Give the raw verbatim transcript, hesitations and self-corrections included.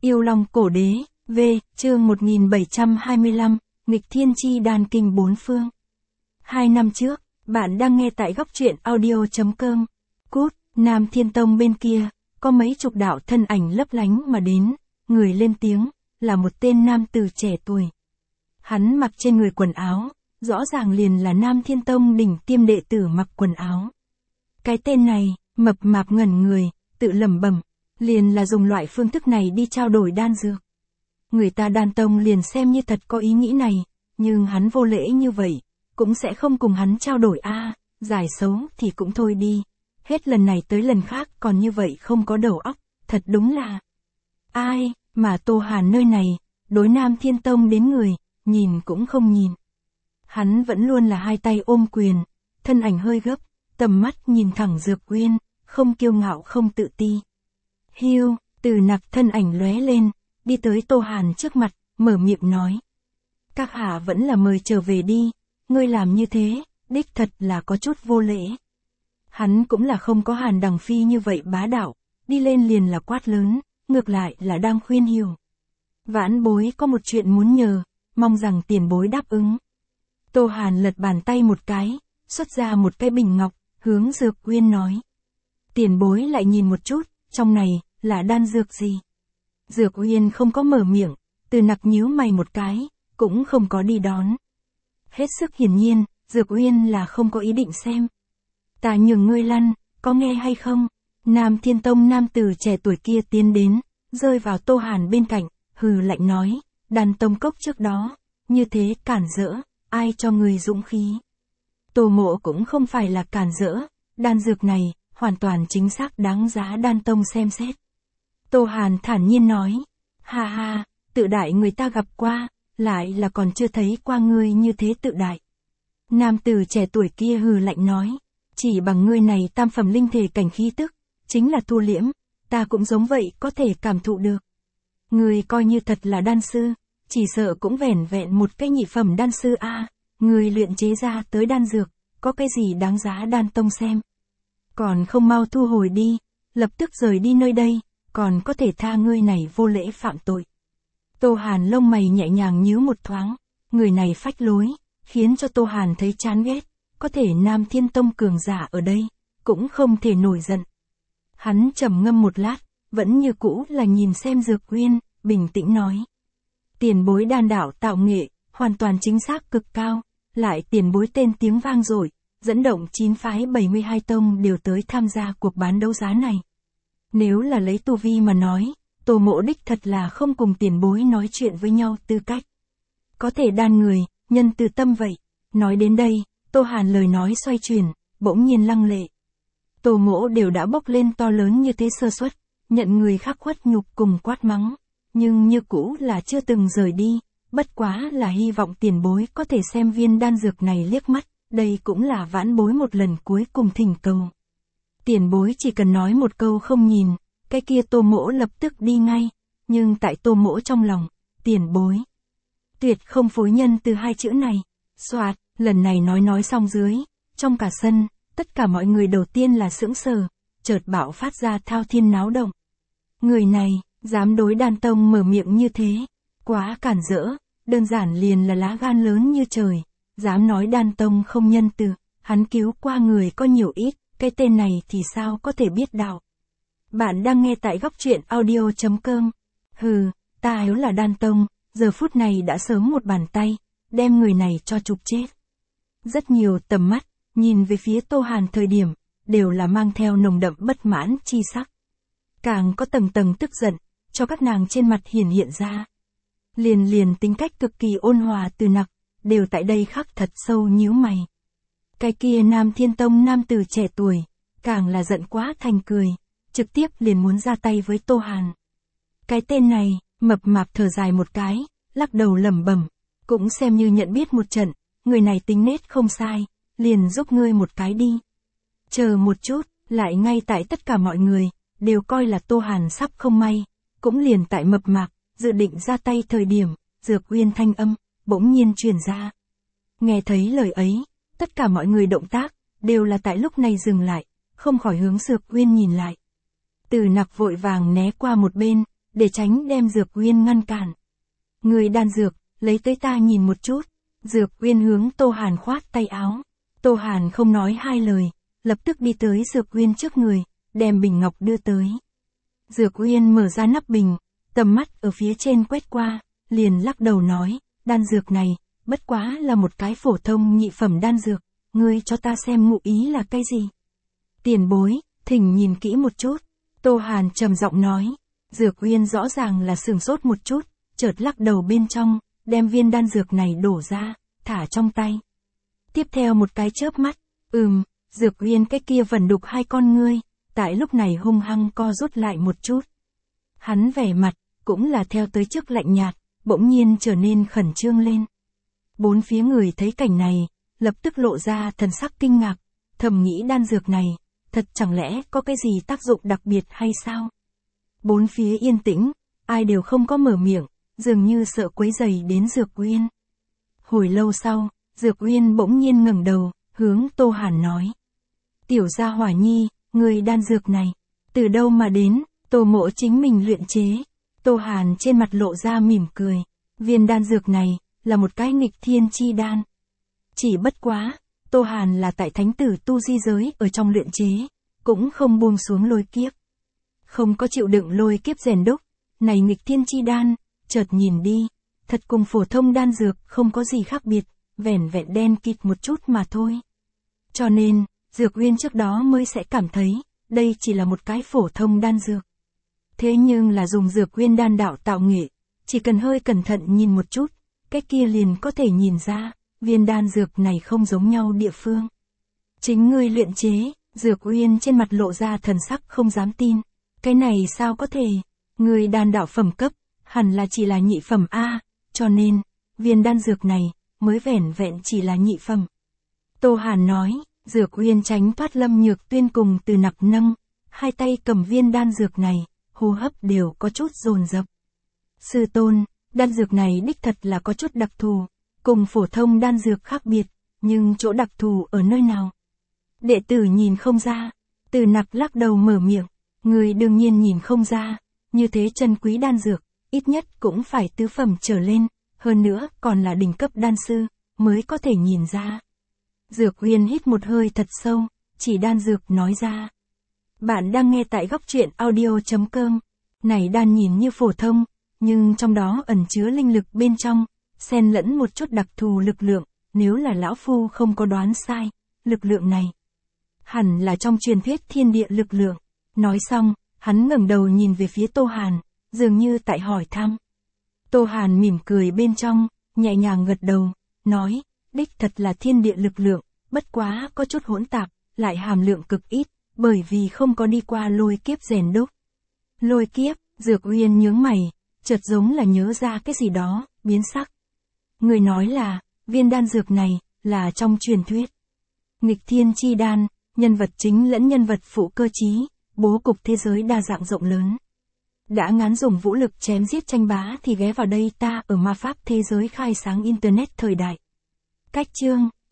Yêu Long Cổ Đế, V, chương một nghìn bảy trăm hai mươi lăm, nghịch thiên chi đan kinh bốn phương. Hai năm trước, bạn đang nghe tại góc truyện audio chấm com. Cút, Nam Thiên Tông bên kia, có mấy chục đạo thân ảnh lấp lánh mà đến, người lên tiếng, là một tên nam tử trẻ tuổi. Hắn mặc trên người quần áo, rõ ràng liền là Nam Thiên Tông đỉnh tiêm đệ tử mặc quần áo. Cái tên này, mập mạp ngẩn người, tự lẩm bẩm, liền là dùng loại phương thức này đi trao đổi đan dược. Người ta Đan Tông liền xem như thật có ý nghĩ này, nhưng hắn vô lễ như vậy, cũng sẽ không cùng hắn trao đổi a, à, giải xấu thì cũng thôi đi. Hết lần này tới lần khác còn như vậy không có đầu óc, thật đúng là. Ai, mà Tô Hàn nơi này, đối Nam Thiên Tông đến người, nhìn cũng không nhìn. Hắn vẫn luôn là hai tay ôm quyền, thân ảnh hơi gấp, tầm mắt nhìn thẳng Dược Uyên, không kiêu ngạo không tự ti. Hiu, Từ Nặc thân ảnh lóe lên, đi tới Tô Hàn trước mặt, mở miệng nói. Các hạ vẫn là mời trở về đi, ngươi làm như thế, đích thật là có chút vô lễ. Hắn cũng là không có Hàn Đằng Phi như vậy bá đạo, đi lên liền là quát lớn, ngược lại là đang khuyên hiểu. Vãn bối có một chuyện muốn nhờ, mong rằng tiền bối đáp ứng. Tô Hàn lật bàn tay một cái, xuất ra một cái bình ngọc, hướng Dược Uyên nói. Tiền bối lại nhìn một chút, trong này, là đan dược gì? Dược Uyên không có mở miệng, Từ Nặc nhíu mày một cái, cũng không có đi đón. Hết sức hiển nhiên, Dược Uyên là không có ý định xem. Ta nhường ngươi lăn, có nghe hay không? Nam Thiên Tông nam tử trẻ tuổi kia tiến đến, rơi vào Tô Hàn bên cạnh, hừ lạnh nói, Đan Tông cốc trước đó, như thế cản rỡ, ai cho ngươi dũng khí? Tô Mộ cũng không phải là cản rỡ, đan dược này, hoàn toàn chính xác đáng giá Đan Tông xem xét. Tô Hàn thản nhiên nói, ha ha, tự đại người ta gặp qua, lại là còn chưa thấy qua ngươi như thế tự đại. Nam tử trẻ tuổi kia hừ lạnh nói, chỉ bằng ngươi này tam phẩm linh thể cảnh khí tức, chính là thu liễm, ta cũng giống vậy có thể cảm thụ được. Ngươi coi như thật là đan sư, chỉ sợ cũng vẻn vẹn một cái nhị phẩm đan sư a, à, ngươi luyện chế ra tới đan dược, có cái gì đáng giá Đan Tông xem. Còn không mau thu hồi đi, lập tức rời đi nơi đây, còn có thể tha ngươi này vô lễ phạm tội. Tô Hàn lông mày nhẹ nhàng nhíu một thoáng, người này phách lối, khiến cho Tô Hàn thấy chán ghét, có thể Nam Thiên Tông cường giả ở đây, cũng không thể nổi giận. Hắn trầm ngâm một lát, vẫn như cũ là nhìn xem Dược Uyên, bình tĩnh nói. Tiền bối đan đạo tạo nghệ, hoàn toàn chính xác cực cao, lại tiền bối tên tiếng vang dội, dẫn động chín phái bảy mươi hai tông đều tới tham gia cuộc bán đấu giá này. Nếu là lấy tu vi mà nói, Tô Mộ đích thật là không cùng tiền bối nói chuyện với nhau tư cách. Có thể đan người, nhân từ tâm vậy. Nói đến đây, Tô Hàn lời nói xoay chuyển, bỗng nhiên lăng lệ. Tô Mộ đều đã bốc lên to lớn như thế sơ suất, nhận người khác khuất nhục cùng quát mắng, nhưng như cũ là chưa từng rời đi, bất quá là hy vọng tiền bối có thể xem viên đan dược này liếc mắt, đây cũng là vãn bối một lần cuối cùng thỉnh cầu. Tiền bối chỉ cần nói một câu không nhìn, cái kia Tô Mỗ lập tức đi ngay, nhưng tại Tô Mỗ trong lòng, tiền bối tuyệt không phối nhân từ hai chữ này. Soạt, lần này nói nói xong dưới, trong cả sân, tất cả mọi người đầu tiên là sững sờ, chợt bạo phát ra thao thiên náo động. Người này, dám đối Đan Tông mở miệng như thế, quá cản rỡ, đơn giản liền là lá gan lớn như trời, dám nói Đan Tông không nhân từ, hắn cứu qua người có nhiều ít, cái tên này thì sao có thể biết đạo. Bạn đang nghe tại góc truyện audio chấm com. Hừ, ta yếu là Đan Tông, giờ phút này đã sớm một bàn tay, đem người này cho chụp chết. Rất nhiều tầm mắt, nhìn về phía Tô Hàn thời điểm, đều là mang theo nồng đậm bất mãn chi sắc. Càng có tầng tầng tức giận, cho các nàng trên mặt hiển hiện ra. Liền liền tính cách cực kỳ ôn hòa Từ Nặc, đều tại đây khắc thật sâu nhíu mày. Cái kia Nam Thiên Tông nam tử trẻ tuổi, càng là giận quá thành cười, trực tiếp liền muốn ra tay với Tô Hàn. Cái tên này, mập mạp thở dài một cái, lắc đầu lẩm bẩm, cũng xem như nhận biết một trận, người này tính nết không sai, liền giúp ngươi một cái đi. Chờ một chút, lại ngay tại tất cả mọi người, đều coi là Tô Hàn sắp không may, cũng liền tại mập mạp, dự định ra tay thời điểm, Dược Uyên thanh âm, bỗng nhiên truyền ra. Nghe thấy lời ấy, tất cả mọi người động tác, đều là tại lúc này dừng lại, không khỏi hướng Dược Uyên nhìn lại. Từ Nặc vội vàng né qua một bên, để tránh đem Dược Uyên ngăn cản. Người đan dược, lấy tới ta nhìn một chút. Dược Uyên hướng Tô Hàn khoát tay áo. Tô Hàn không nói hai lời, lập tức đi tới Dược Uyên trước người, đem bình ngọc đưa tới. Dược Uyên mở ra nắp bình, tầm mắt ở phía trên quét qua, liền lắc đầu nói, đan dược này, bất quá là một cái phổ thông nhị phẩm đan dược, ngươi cho ta xem ngụ ý là cái gì. Tiền bối, thỉnh nhìn kỹ một chút. Tô Hàn trầm giọng nói. Dược Uyên rõ ràng là sửng sốt một chút, chợt lắc đầu bên trong, đem viên đan dược này đổ ra, thả trong tay. Tiếp theo một cái chớp mắt, ừm, Dược Uyên cái kia vẩn đục hai con ngươi, tại lúc này hung hăng co rút lại một chút. Hắn vẻ mặt, cũng là theo tới trước lạnh nhạt, bỗng nhiên trở nên khẩn trương lên. Bốn phía người thấy cảnh này, lập tức lộ ra thần sắc kinh ngạc, thầm nghĩ đan dược này, thật chẳng lẽ có cái gì tác dụng đặc biệt hay sao? Bốn phía yên tĩnh, ai đều không có mở miệng, dường như sợ quấy rầy đến Dược Uyên. Hồi lâu sau, Dược Uyên bỗng nhiên ngẩng đầu, hướng Tô Hàn nói. Tiểu gia hỏa nhi, người đan dược này, từ đâu mà đến? Tô Mộ chính mình luyện chế. Tô Hàn trên mặt lộ ra mỉm cười. Viên đan dược này, là một cái nghịch thiên chi đan. Chỉ bất quá, Tô Hàn là tại thánh tử tu di giới ở trong luyện chế, cũng không buông xuống lôi kiếp. Không có chịu đựng lôi kiếp rèn đúc, này nghịch thiên chi đan, chợt nhìn đi, thật cùng phổ thông đan dược không có gì khác biệt, vẻn vẹn đen kịt một chút mà thôi. Cho nên, Dược Uyên trước đó mới sẽ cảm thấy, đây chỉ là một cái phổ thông đan dược. Thế nhưng là dùng Dược Uyên đan đạo tạo nghệ, chỉ cần hơi cẩn thận nhìn một chút, cái kia liền có thể nhìn ra, viên đan dược này không giống nhau địa phương. Chính ngươi luyện chế, Dược Uyên trên mặt lộ ra thần sắc không dám tin. Cái này sao có thể, ngươi đan đạo phẩm cấp, hẳn là chỉ là nhị phẩm A, cho nên, viên đan dược này, mới vẻn vẹn chỉ là nhị phẩm. Tô Hàn nói, Dược Uyên tránh thoát Lâm Nhược Tuyên cùng Từ Nặc nâng, hai tay cầm viên đan dược này, hô hấp đều có chút dồn dập. Sư tôn, đan dược này đích thật là có chút đặc thù, cùng phổ thông đan dược khác biệt, nhưng chỗ đặc thù ở nơi nào? Đệ tử nhìn không ra. Từ Nặc lắc đầu mở miệng, người đương nhiên nhìn không ra, như thế chân quý đan dược, ít nhất cũng phải tứ phẩm trở lên, hơn nữa còn là đỉnh cấp đan sư, mới có thể nhìn ra. Dược Uyên hít một hơi thật sâu, chỉ đan dược nói ra. Bạn đang nghe tại góc truyện audio chấm com. Này đan nhìn như phổ thông, nhưng trong đó ẩn chứa linh lực bên trong, xen lẫn một chút đặc thù lực lượng, nếu là lão phu không có đoán sai, lực lượng này hẳn là trong truyền thuyết thiên địa lực lượng. Nói xong, hắn ngẩng đầu nhìn về phía Tô Hàn, dường như tại hỏi thăm. Tô Hàn mỉm cười bên trong, nhẹ nhàng gật đầu, nói, đích thật là thiên địa lực lượng, bất quá có chút hỗn tạp, lại hàm lượng cực ít, bởi vì không có đi qua lôi kiếp rèn đúc. Lôi kiếp, Dược Uyên nhướng mày, chợt giống là nhớ ra cái gì đó, biến sắc. Người nói là, viên đan dược này, là trong truyền thuyết. Nghịch thiên chi đan, nhân vật chính lẫn nhân vật phụ cơ chí, bố cục thế giới đa dạng rộng lớn. Đã ngán dùng vũ lực chém giết tranh bá thì ghé vào đây ta ở ma pháp thế giới khai sáng internet thời đại. Cách chương,